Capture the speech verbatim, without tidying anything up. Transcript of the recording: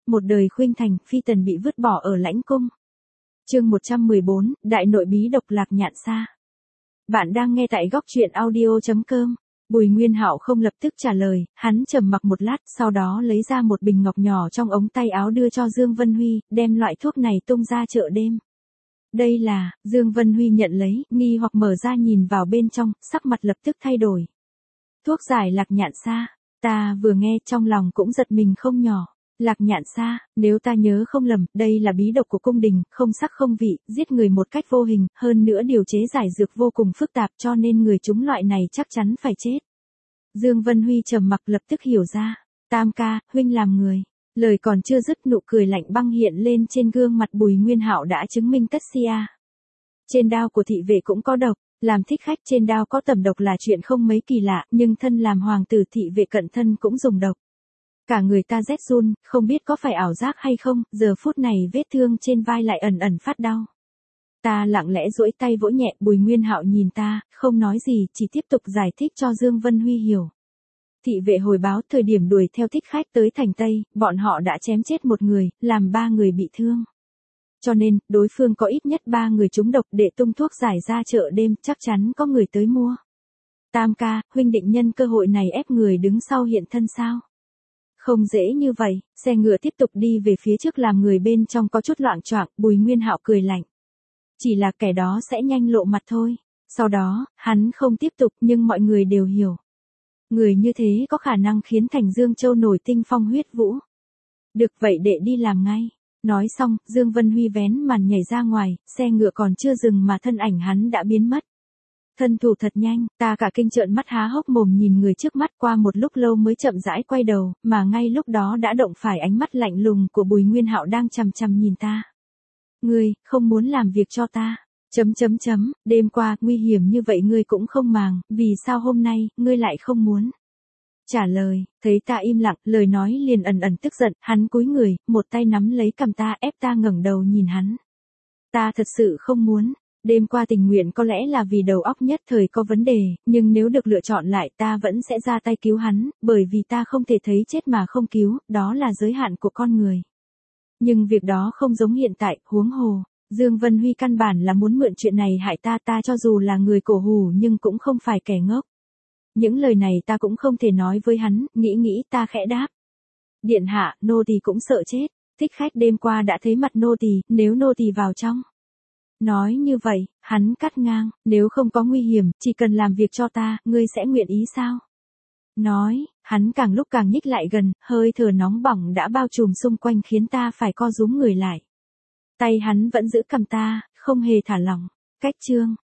một đời khuynh thành, phi tần bị vứt bỏ ở lãnh cung. Chương một trăm mười bốn, Đại nội bí độc Lạc Nhạn Sa. Bạn đang nghe tại góc truyện audio chấm com. Bùi Nguyên Hạo không lập tức trả lời, hắn trầm mặc một lát, sau đó lấy ra một bình ngọc nhỏ trong ống tay áo đưa cho Dương Vân Huy, đem loại thuốc này tung ra chợ đêm. Đây là, Dương Vân Huy nhận lấy, nghi hoặc mở ra nhìn vào bên trong, sắc mặt lập tức thay đổi. Thuốc giải Lạc Nhạn Sa, ta vừa nghe trong lòng cũng giật mình không nhỏ. Lạc Nhạn Sa, nếu ta nhớ không lầm, đây là bí độc của cung đình, không sắc không vị, giết người một cách vô hình, hơn nữa điều chế giải dược vô cùng phức tạp cho nên người chúng loại này chắc chắn phải chết. Dương Vân Huy trầm mặc lập tức hiểu ra, Tam ca, huynh làm người. Lời còn chưa dứt nụ cười lạnh băng hiện lên trên gương mặt Bùi Nguyên Hạo đã chứng minh tất sia. Trên đao của thị vệ cũng có độc, làm thích khách trên đao có tẩm độc là chuyện không mấy kỳ lạ, nhưng thân làm hoàng tử thị vệ cận thân cũng dùng độc. Cả người ta rét run, không biết có phải ảo giác hay không, giờ phút này vết thương trên vai lại ẩn ẩn phát đau. Ta lặng lẽ duỗi tay vỗ nhẹ, Bùi Nguyên Hạo nhìn ta, không nói gì, chỉ tiếp tục giải thích cho Dương Vân Huy hiểu. Thị vệ hồi báo thời điểm đuổi theo thích khách tới thành Tây, bọn họ đã chém chết một người, làm ba người bị thương. Cho nên, đối phương có ít nhất ba người trúng độc để tung thuốc giải ra chợ đêm, chắc chắn có người tới mua. Tam ca, huynh định nhân cơ hội này ép người đứng sau hiện thân sao? Không dễ như vậy, xe ngựa tiếp tục đi về phía trước làm người bên trong có chút loạng choạng, Bùi Nguyên Hạo cười lạnh. Chỉ là kẻ đó sẽ nhanh lộ mặt thôi. Sau đó, hắn không tiếp tục nhưng mọi người đều hiểu. Người như thế có khả năng khiến thành Dương Châu nổi tinh phong huyết vũ. Được vậy đệ đi làm ngay. Nói xong, Dương Vân Huy vén màn nhảy ra ngoài, xe ngựa còn chưa dừng mà thân ảnh hắn đã biến mất. Thân thủ thật nhanh, ta cả kinh trợn mắt há hốc mồm nhìn người trước mắt qua một lúc lâu mới chậm rãi quay đầu, mà ngay lúc đó đã động phải ánh mắt lạnh lùng của Bùi Nguyên Hạo đang chằm chằm nhìn ta. Ngươi, không muốn làm việc cho ta. Chấm chấm chấm, đêm qua, nguy hiểm như vậy ngươi cũng không màng, vì sao hôm nay, ngươi lại không muốn? Trả lời, thấy ta im lặng, lời nói liền ẩn ẩn tức giận, hắn cúi người, một tay nắm lấy cầm ta ép ta ngẩng đầu nhìn hắn. Ta thật sự không muốn. Đêm qua tình nguyện có lẽ là vì đầu óc nhất thời có vấn đề, nhưng nếu được lựa chọn lại ta vẫn sẽ ra tay cứu hắn, bởi vì ta không thể thấy chết mà không cứu, đó là giới hạn của con người. Nhưng việc đó không giống hiện tại, huống hồ, Dương Vân Huy căn bản là muốn mượn chuyện này hại ta, ta cho dù là người cổ hủ nhưng cũng không phải kẻ ngốc. Những lời này ta cũng không thể nói với hắn, nghĩ nghĩ ta khẽ đáp. Điện hạ, nô tỳ cũng sợ chết, thích khách đêm qua đã thấy mặt nô tỳ, nếu nô tỳ vào trong. Nói như vậy, hắn cắt ngang, nếu không có nguy hiểm, chỉ cần làm việc cho ta, ngươi sẽ nguyện ý sao? Nói, hắn càng lúc càng nhích lại gần, hơi thở nóng bỏng đã bao trùm xung quanh khiến ta phải co rúm người lại. Tay hắn vẫn giữ cầm ta, không hề thả lỏng. Cách chương,